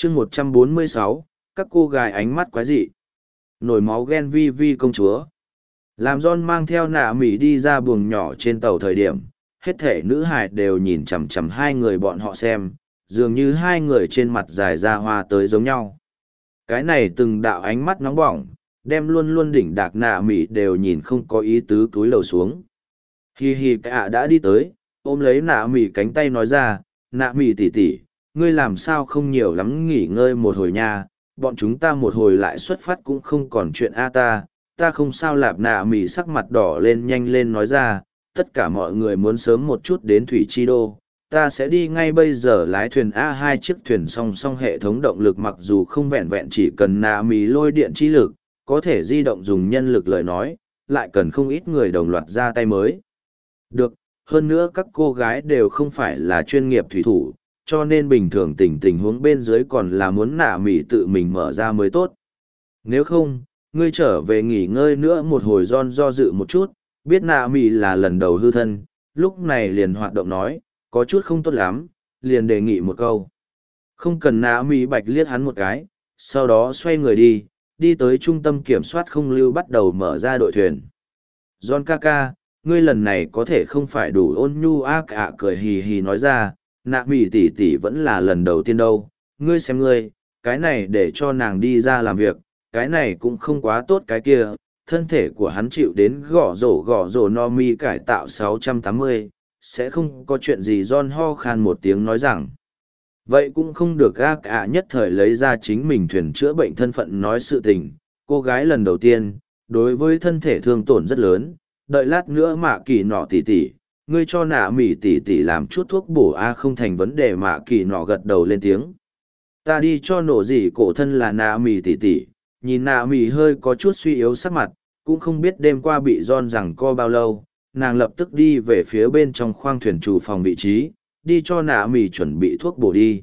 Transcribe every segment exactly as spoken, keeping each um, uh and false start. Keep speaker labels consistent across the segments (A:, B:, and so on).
A: chương một trăm bốn mươi sáu, các cô gái ánh mắt quái dị. Nổi máu ghen vi vi công chúa. Làm John mang theo nạ mỉ đi ra buồng nhỏ trên tàu thời điểm, hết thể nữ hài đều nhìn chằm chằm hai người bọn họ xem, dường như hai người trên mặt dài ra hoa tới giống nhau. Cái này từng đạo ánh mắt nóng bỏng, đem luôn luôn đỉnh đạc nạ mỉ đều nhìn không có ý tứ cúi lầu xuống. Hi hi cả đã đi tới, ôm lấy nạ mỉ cánh tay nói ra, nạ mỉ tỉ tỉ, ngươi làm sao không nhiều lắm nghỉ ngơi một hồi nha, bọn chúng ta một hồi lại xuất phát cũng không còn chuyện a ta, ta không sao. Lạp nạ mỉ sắc mặt đỏ lên nhanh lên nói ra, tất cả mọi người muốn sớm một chút đến Thủy Chi Đô, ta sẽ đi ngay bây giờ. Lái thuyền a hai chiếc thuyền song song, hệ thống động lực mặc dù không vẹn vẹn chỉ cần nạ mỉ lôi điện chi lực, có thể di động dùng nhân lực lời nói, lại cần không ít người đồng loạt ra tay mới được. Hơn nữa các cô gái đều không phải là chuyên nghiệp thủy thủ, cho nên bình thường tình tình huống bên dưới còn là muốn nạ mỉ tự mình mở ra mới tốt. Nếu không, ngươi trở về nghỉ ngơi nữa một hồi. John do dự một chút, biết nạ mỉ là lần đầu hư thân, lúc này liền hoạt động nói, có chút không tốt lắm, liền đề nghị một câu. Không cần. Nạ mỉ bạch liếc hắn một cái, sau đó xoay người đi, đi tới trung tâm kiểm soát không lưu bắt đầu mở ra đội thuyền. John ca ca, ngươi lần này có thể không phải đủ ôn nhu a. Cả cười hì hì nói ra, nạ mỉ tỷ tỷ vẫn là lần đầu tiên đâu, ngươi xem ngươi, cái này để cho nàng đi ra làm việc, cái này cũng không quá tốt cái kia. Thân thể của hắn chịu đến gõ rổ gõ rổ no mi cải tạo sáu trăm tám mươi, sẽ không có chuyện gì. John ho khan một tiếng nói rằng, vậy cũng không được. Gác ạ nhất thời lấy ra chính mình thuyền chữa bệnh thân phận nói sự tình, cô gái lần đầu tiên, đối với thân thể thương tổn rất lớn, đợi lát nữa mạ kỳ nọ tỉ tỉ, ngươi cho nạ mỉ tỉ tỉ làm chút thuốc bổ a. Không thành vấn đề. Mạ kỳ nọ gật đầu lên tiếng, ta đi cho nổ gì cổ thân là nạ mỉ tỉ tỉ. Nhìn nạ mỉ hơi có chút suy yếu sắc mặt, cũng không biết đêm qua bị John rằng co bao lâu, nàng lập tức đi về phía bên trong khoang thuyền chủ phòng vị trí, đi cho nạ mỉ chuẩn bị thuốc bổ đi.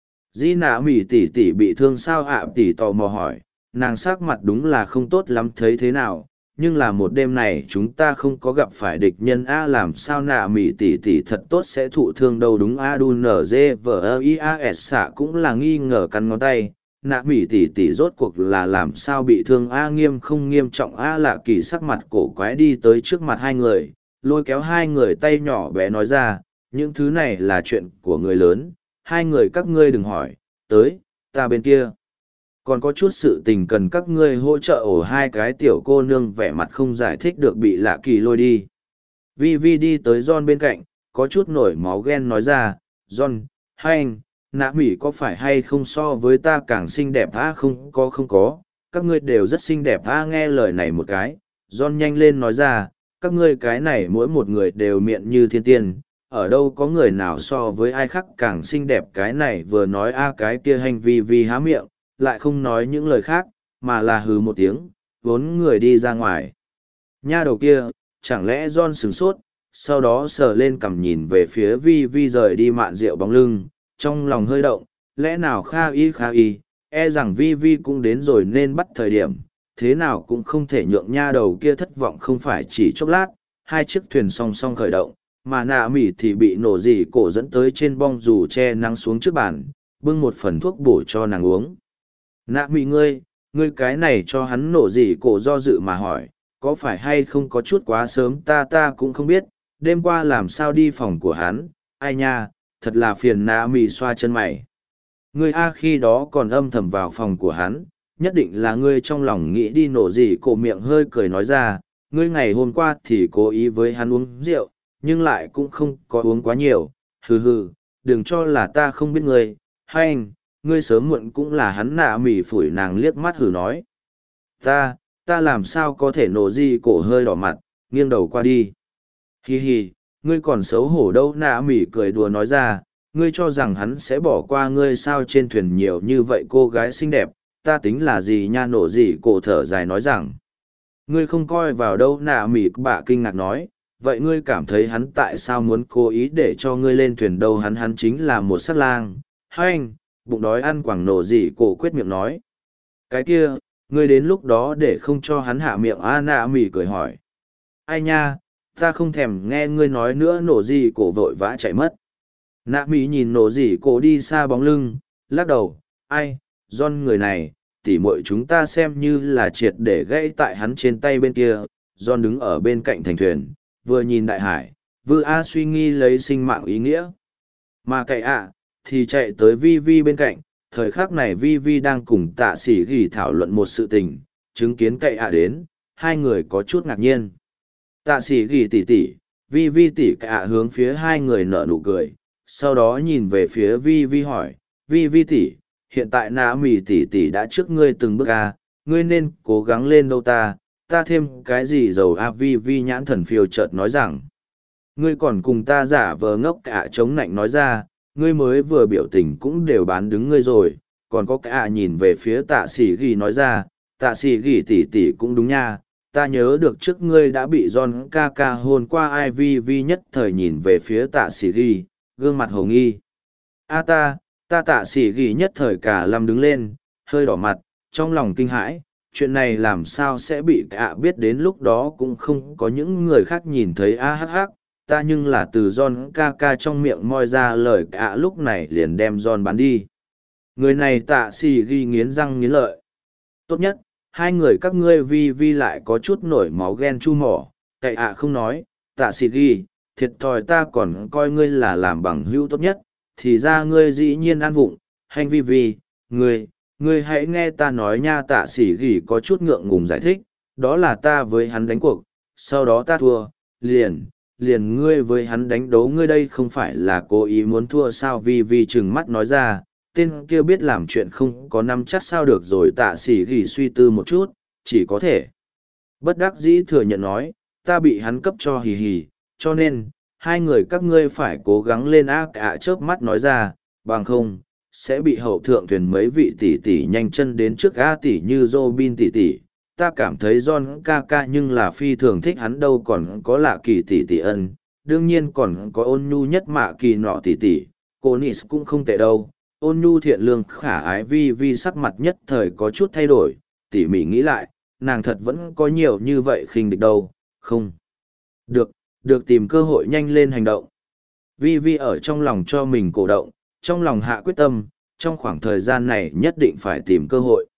A: Di nạ mỉ tỉ tỉ bị thương sao ạ? Tỉ tò mò hỏi. Nàng sắc mặt đúng là không tốt lắm, thấy thế nào, nhưng là một đêm này chúng ta không có gặp phải địch nhân a. Làm sao nạ mỉ tỉ tỉ thật tốt sẽ thụ thương đâu đúng a. Đu nở dê vờ i a s xạ cũng là nghi ngờ cắn ngón tay, nạ mỉ tỉ tỉ rốt cuộc là làm sao bị thương a? Nghiêm không nghiêm trọng a? Lạ kỳ sắc mặt cổ quái đi tới trước mặt hai người, lôi kéo hai người tay nhỏ bé nói ra, những thứ này là chuyện của người lớn, hai người các ngươi đừng hỏi, tới, ta bên kia còn có chút sự tình cần các ngươi hỗ trợ. Ổ hai cái tiểu cô nương vẻ mặt không giải thích được bị lạ kỳ lôi đi. Vi Vi đi tới John bên cạnh, có chút nổi máu ghen nói ra, John, hai anh, nạ mỉ có phải hay không so với ta càng xinh đẹp a? Không có không có, các ngươi đều rất xinh đẹp a. Nghe lời này một cái, John nhanh lên nói ra, các ngươi cái này mỗi một người đều miệng như thiên tiên, ở đâu có người nào so với ai khác càng xinh đẹp. Cái này vừa nói a cái kia hành vi Vi há miệng, lại không nói những lời khác, mà là hừ một tiếng, vốn người đi ra ngoài. Nha đầu kia, chẳng lẽ John sửng sốt, sau đó sờ lên cằm nhìn về phía Vi Vi rời đi mạn rượu bóng lưng, trong lòng hơi động, lẽ nào Kha Y Kha Y, e rằng Vi Vi cũng đến rồi nên bắt thời điểm, thế nào cũng không thể nhượng nha đầu kia thất vọng. Không phải chỉ chốc lát, hai chiếc thuyền song song khởi động, mà nạ mỉ thì bị nổ dỉ cổ dẫn tới trên bong dù che nắng xuống trước bàn, bưng một phần thuốc bổ cho nàng uống. Nạ mỉ ngươi, ngươi cái này cho hắn nổ dỉ cổ do dự mà hỏi, có phải hay không có chút quá sớm? Ta ta cũng không biết, đêm qua làm sao đi phòng của hắn, ai nha, thật là phiền. Nạ mỉ xoa chân mày. Ngươi a khi đó còn âm thầm vào phòng của hắn, nhất định là ngươi trong lòng nghĩ đi. Nổ dỉ cổ miệng hơi cười nói ra, ngươi ngày hôm qua thì cố ý với hắn uống rượu, nhưng lại cũng không có uống quá nhiều, hừ hừ, đừng cho là ta không biết ngươi, hay anh, ngươi sớm muộn cũng là hắn. Nạ mỉ phủi nàng liếc mắt hừ nói, ta, ta làm sao có thể? Nổ gì cổ hơi đỏ mặt, nghiêng đầu qua đi. Hi hi, ngươi còn xấu hổ đâu? Nạ mỉ cười đùa nói ra, ngươi cho rằng hắn sẽ bỏ qua ngươi sao? Trên thuyền nhiều như vậy cô gái xinh đẹp, ta tính là gì nha? Nổ gì cổ thở dài nói rằng, ngươi không coi vào đâu. Nạ mỉ bạ kinh ngạc nói, vậy ngươi cảm thấy hắn tại sao muốn cố ý để cho ngươi lên thuyền đâu? Hắn hắn chính là một sát lang. Hai anh, bụng đói ăn quảng. Nổ gì cổ quyết miệng nói, cái kia, ngươi đến lúc đó để không cho hắn hạ miệng a? Nạ mỉ cười hỏi, ai nha, ta không thèm nghe ngươi nói nữa. Nổ gì cổ vội vã chạy mất. Nạ mỉ nhìn nổ gì cổ đi xa bóng lưng, lắc đầu, ai, John người này, tỉ muội chúng ta xem như là triệt để gãy tại hắn trên tay bên kia. John đứng ở bên cạnh thành thuyền, vừa nhìn đại hải, vừa a suy nghi lấy sinh mạng ý nghĩa. Mà cậy ạ, thì chạy tới Vi Vi bên cạnh, thời khắc này Vi Vi đang cùng tạ sĩ ghi thảo luận một sự tình, chứng kiến cậy ạ đến, hai người có chút ngạc nhiên. Tạ sĩ ghi tỉ tỉ, Vi Vi tỉ cậy ạ hướng phía hai người nở nụ cười, sau đó nhìn về phía Vi Vi hỏi, Vi Vi tỉ, hiện tại nã mì tỉ tỉ đã trước ngươi từng bước a, ngươi nên cố gắng lên đâu ta, ta thêm cái gì dầu a. Vi Vi nhãn thần phiêu chợt nói rằng, ngươi còn cùng ta giả vờ ngốc cả chống nạnh nói ra, ngươi mới vừa biểu tình cũng đều bán đứng ngươi rồi, còn có cả nhìn về phía tạ sĩ ghi nói ra, tạ sĩ ghi tỉ tỉ cũng đúng nha, ta nhớ được trước ngươi đã bị John ca ca hôn qua ai. Vi Vi nhất thời nhìn về phía tạ sĩ ghi, gương mặt hồ nghi. A ta, ta tạ sĩ ghi nhất thời cả lâm đứng lên, hơi đỏ mặt, trong lòng kinh hãi, chuyện này làm sao sẽ bị cả biết, đến lúc đó cũng không có những người khác nhìn thấy a hắc hắc. Ta nhưng là từ John ca ca trong miệng moi ra lời cả lúc này liền đem John bán đi. Người này tạ sĩ ghi nghiến răng nghiến lợi. Tốt nhất, hai người các ngươi Vi Vi lại có chút nổi máu ghen chu mỏ, cậy ạ không nói, tạ sĩ ghi, thiệt thòi ta còn coi ngươi là làm bằng hữu tốt nhất, thì ra ngươi dĩ nhiên an vụng, hành Vi Vi, ngươi, ngươi hãy nghe ta nói nha. Tạ sĩ ghi có chút ngượng ngùng giải thích, đó là ta với hắn đánh cuộc, sau đó ta thua, liền, liền ngươi với hắn đánh đấu, ngươi đây không phải là cố ý muốn thua sao. Vi Vi trừng mắt nói ra, tên kia biết làm chuyện không có năm chắc sao được rồi. Tạ sĩ ghi suy tư một chút, chỉ có thể bất đắc dĩ thừa nhận nói, ta bị hắn cấp cho hì hì, cho nên, hai người các ngươi phải cố gắng lên ác ạ. Chớp mắt nói ra, bằng không, sẽ bị hậu thượng thuyền mấy vị tỷ tỷ nhanh chân đến trước a tỷ như Robin tỷ tỷ. Ta cảm thấy John ca ca nhưng là phi thường thích hắn đâu, còn có lạ kỳ tỷ tỷ ân, đương nhiên còn có ôn nhu nhất mạ kỳ nọ tỷ tỷ, cô Nis cũng không tệ đâu, ôn nhu thiện lương khả ái. Vi Vi sắc mặt nhất thời có chút thay đổi, tỉ mỉ nghĩ lại, nàng thật vẫn có nhiều như vậy khinh địch đâu, không được, được tìm cơ hội nhanh lên hành động. Vi Vi ở trong lòng cho mình cổ động, trong lòng hạ quyết tâm, trong khoảng thời gian này nhất định phải tìm cơ hội.